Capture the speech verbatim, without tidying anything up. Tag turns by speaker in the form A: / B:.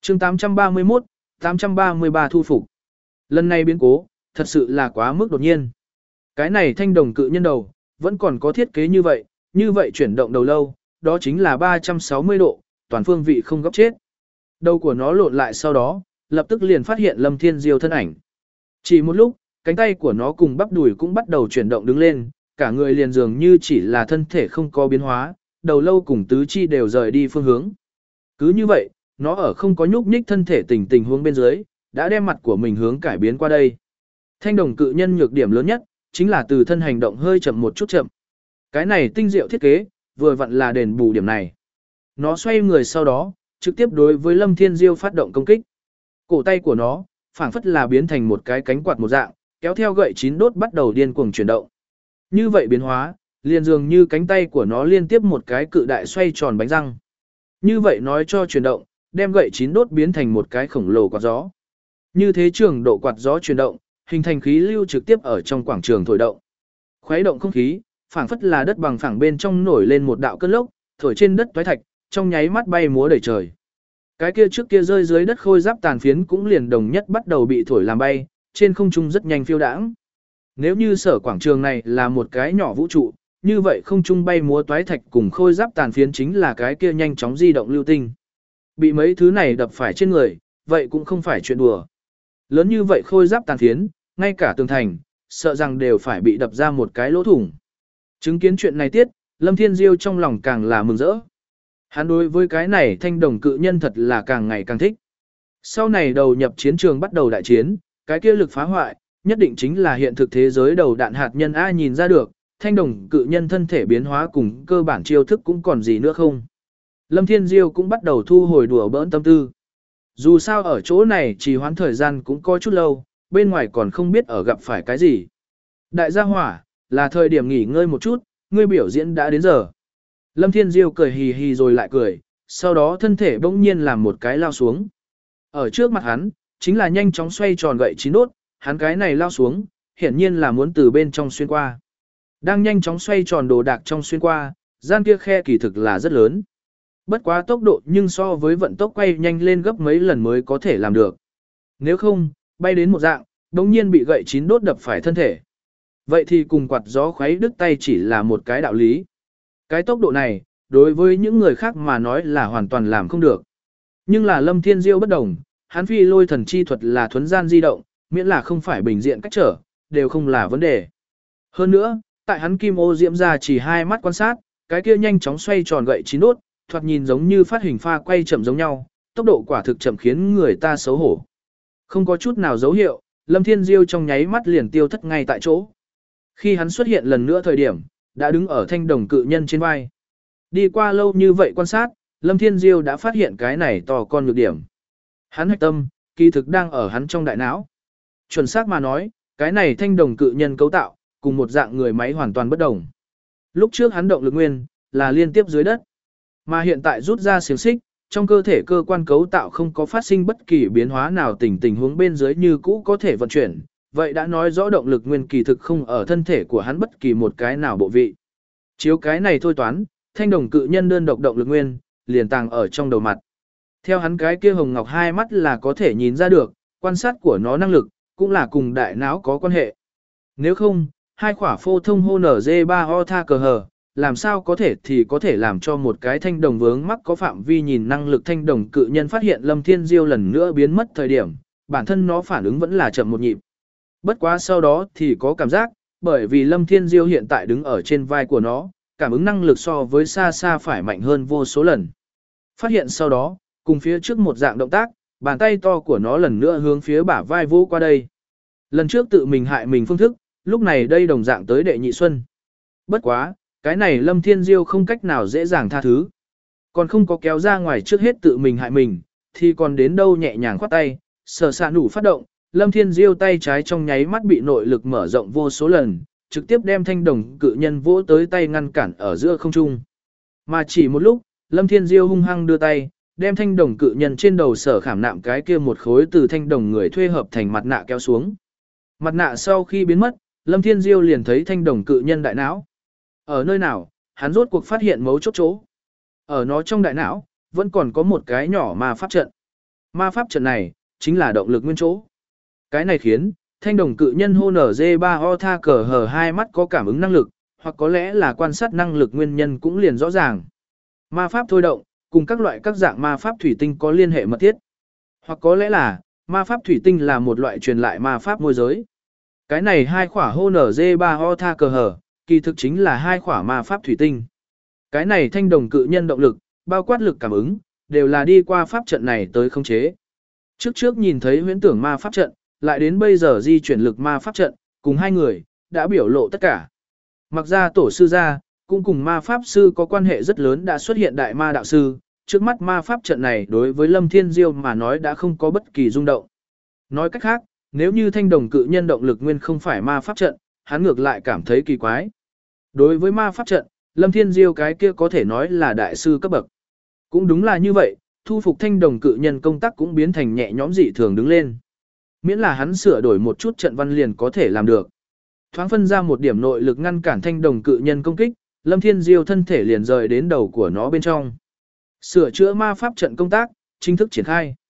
A: chương tám trăm ba mươi mốt, tám trăm ba mươi ba thu phục. Lần này biến cố, thật sự là quá mức đột nhiên. Cái này thanh đồng cự nhân đầu, vẫn còn có thiết kế như vậy, như vậy chuyển động đầu lâu, đó chính là ba trăm sáu mươi độ, toàn phương vị không góc chết. Đầu của nó lộn lại sau đó, lập tức liền phát hiện Lâm Thiên Diêu thân ảnh. Chỉ một lúc, cánh tay của nó cùng bắp đùi cũng bắt đầu chuyển động đứng lên, cả người liền dường như chỉ là thân thể không có biến hóa, đầu lâu cùng tứ chi đều rời đi phương hướng. Cứ như vậy, nó ở không có nhúc nhích thân thể tình tình huống bên dưới, đã đem mặt của mình hướng cải biến qua đây. Thanh đồng cự nhân nhược điểm lớn nhất, chính là từ thân hành động hơi chậm một chút chậm. Cái này tinh diệu thiết kế, vừa vặn là đền bù điểm này. Nó xoay người sau đó, trực tiếp đối với Lâm Thiên Diêu phát động công kích. Cổ tay của nó, phảng phất là biến thành một cái cánh quạt một dạng, kéo theo gậy chín đốt bắt đầu điên cuồng chuyển động. Như vậy biến hóa, liền dường như cánh tay của nó liên tiếp một cái cự đại xoay tròn bánh răng. Như vậy nói cho chuyển động, đem gậy chín đốt biến thành một cái khổng lồ quạt gió. Như thế trường độ quạt gió chuyển động, hình thành khí lưu trực tiếp ở trong quảng trường thổi động. Khuấy động không khí, phảng phất là đất bằng phẳng bên trong nổi lên một đạo cơn lốc, thổi trên đất toái thạch, trong nháy mắt bay múa đầy trời. Cái kia trước kia rơi dưới đất khôi giáp tàn phiến cũng liền đồng nhất bắt đầu bị thổi làm bay, trên không trung rất nhanh phiêu đãng. Nếu như sở quảng trường này là một cái nhỏ vũ trụ, như vậy không trung bay múa toái thạch cùng khôi giáp tàn phiến chính là cái kia nhanh chóng di động lưu tinh. Bị mấy thứ này đập phải trên người, vậy cũng không phải chuyện đùa. Lớn như vậy khôi giáp tàn phiến, ngay cả tường thành, sợ rằng đều phải bị đập ra một cái lỗ thủng. Chứng kiến chuyện này tiết, Lâm Thiên Diêu trong lòng càng là mừng rỡ. Hắn đối với cái này thanh đồng cự nhân thật là càng ngày càng thích. Sau này đầu nhập chiến trường bắt đầu đại chiến, cái kia lực phá hoại, nhất định chính là hiện thực thế giới đầu đạn hạt nhân ai nhìn ra được, thanh đồng cự nhân thân thể biến hóa cùng cơ bản chiêu thức cũng còn gì nữa không. Lâm Thiên Diêu cũng bắt đầu thu hồi đùa bỡn tâm tư. Dù sao ở chỗ này trì hoãn thời gian cũng có chút lâu, bên ngoài còn không biết ở gặp phải cái gì. Đại gia hỏa, là thời điểm nghỉ ngơi một chút, ngươi biểu diễn đã đến giờ. Lâm Thiên Diêu cười hì hì rồi lại cười, sau đó thân thể bỗng nhiên làm một cái lao xuống. Ở trước mặt hắn, chính là nhanh chóng xoay tròn gậy chín đốt, hắn cái này lao xuống, hiển nhiên là muốn từ bên trong xuyên qua. Đang nhanh chóng xoay tròn đồ đạc trong xuyên qua, gian kia khe kỳ thực là rất lớn. Bất quá tốc độ nhưng so với vận tốc quay nhanh lên gấp mấy lần mới có thể làm được. Nếu không, bay đến một dạng, đống nhiên bị gậy chín đốt đập phải thân thể. Vậy thì cùng quạt gió khuấy đứt tay chỉ là một cái đạo lý. Cái tốc độ này, đối với những người khác mà nói là hoàn toàn làm không được. Nhưng là Lâm Thiên Diêu bất đồng, hắn phi lôi thần chi thuật là thuấn gian di động, miễn là không phải bình diện cách trở, đều không là vấn đề. Hơn nữa, tại hắn kim ô diễm ra chỉ hai mắt quan sát, cái kia nhanh chóng xoay tròn gậy chín đốt, thoạt nhìn giống như phát hình pha quay chậm giống nhau, tốc độ quả thực chậm khiến người ta xấu hổ. Không có chút nào dấu hiệu, Lâm Thiên Diêu trong nháy mắt liền tiêu thất ngay tại chỗ. Khi hắn xuất hiện lần nữa thời điểm, đã đứng ở thanh đồng cự nhân trên vai. Đi qua lâu như vậy quan sát, Lâm Thiên Diêu đã phát hiện cái này to con nhược điểm. Hắn hạch tâm, kỳ thực đang ở hắn trong đại não. Chuẩn xác mà nói, cái này thanh đồng cự nhân cấu tạo, cùng một dạng người máy hoàn toàn bất đồng. Lúc trước hắn động lực nguyên, là liên tiếp dưới đất. Mà hiện tại rút ra xiềng xích, trong cơ thể cơ quan cấu tạo không có phát sinh bất kỳ biến hóa nào tình tình huống bên dưới như cũ có thể vận chuyển. Vậy đã nói rõ động lực nguyên kỳ thực không ở thân thể của hắn bất kỳ một cái nào bộ vị. Chiếu cái này thôi toán, thanh đồng cự nhân đơn độc động lực nguyên, liền tàng ở trong đầu mặt. Theo hắn cái kia hồng ngọc hai mắt là có thể nhìn ra được, quan sát của nó năng lực, cũng là cùng đại não có quan hệ. Nếu không, hai khỏa phô thông hô nở dê ba o tha cờ hờ, làm sao có thể thì có thể làm cho một cái thanh đồng vướng mắc có phạm vi nhìn năng lực thanh đồng cự nhân phát hiện Lâm Thiên Diêu lần nữa biến mất thời điểm, bản thân nó phản ứng vẫn là chậm một nhịp. Bất quá sau đó thì có cảm giác, bởi vì Lâm Thiên Diêu hiện tại đứng ở trên vai của nó, cảm ứng năng lực so với xa xa phải mạnh hơn vô số lần. Phát hiện sau đó, cùng phía trước một dạng động tác, bàn tay to của nó lần nữa hướng phía bả vai vô qua đây. Lần trước tự mình hại mình phương thức, lúc này đây đồng dạng tới đệ nhị xuân. Bất quá, cái này Lâm Thiên Diêu không cách nào dễ dàng tha thứ. Còn không có kéo ra ngoài trước hết tự mình hại mình, thì còn đến đâu nhẹ nhàng khoát tay, sở xạ nủ phát động, Lâm Thiên Diêu tay trái trong nháy mắt bị nội lực mở rộng vô số lần, trực tiếp đem thanh đồng cự nhân vỗ tới tay ngăn cản ở giữa không trung. Mà chỉ một lúc, Lâm Thiên Diêu hung hăng đưa tay, đem thanh đồng cự nhân trên đầu sở khảm nạm cái kia một khối từ thanh đồng người thuê hợp thành mặt nạ kéo xuống. Mặt nạ sau khi biến mất, Lâm Thiên Diêu liền thấy thanh đồng cự nhân đại não. Ở nơi nào, hắn rốt cuộc phát hiện mấu chốt chỗ. Ở nó trong đại não, vẫn còn có một cái nhỏ ma pháp trận. Ma pháp trận này, chính là động lực nguyên chỗ. Cái này khiến, thanh đồng cự nhân hô nở dê ba o tha cờ hờ hai mắt có cảm ứng năng lực, hoặc có lẽ là quan sát năng lực nguyên nhân cũng liền rõ ràng. Ma pháp thôi động, cùng các loại các dạng ma pháp thủy tinh có liên hệ mật thiết. Hoặc có lẽ là, ma pháp thủy tinh là một loại truyền lại ma pháp môi giới. Cái này hai khỏa hô nở dê ba o tha cờ hờ, kỳ thực chính là hai khỏa ma pháp thủy tinh. Cái này thanh đồng cự nhân động lực, bao quát lực cảm ứng, đều là đi qua pháp trận này tới khống chế. Trước trước nhìn thấy huyễn tưởng ma pháp trận, lại đến bây giờ di chuyển lực ma pháp trận, cùng hai người, đã biểu lộ tất cả. Mặc ra tổ sư ra, cũng cùng ma pháp sư có quan hệ rất lớn đã xuất hiện đại ma đạo sư, trước mắt ma pháp trận này đối với Lâm Thiên Diêu mà nói đã không có bất kỳ rung động. Nói cách khác, nếu như thanh đồng cự nhân động lực nguyên không phải ma pháp trận, hắn ngược lại cảm thấy kỳ quái. Đối với ma pháp trận, Lâm Thiên Diêu cái kia có thể nói là đại sư cấp bậc. Cũng đúng là như vậy, thu phục thanh đồng cự nhân công tác cũng biến thành nhẹ nhõm dị thường đứng lên. Miễn là hắn sửa đổi một chút trận văn liền có thể làm được. Thoáng phân ra một điểm nội lực ngăn cản thanh đồng cự nhân công kích, Lâm Thiên Diêu thân thể liền rời đến đầu của nó bên trong. Sửa chữa ma pháp trận công tác, chính thức triển khai.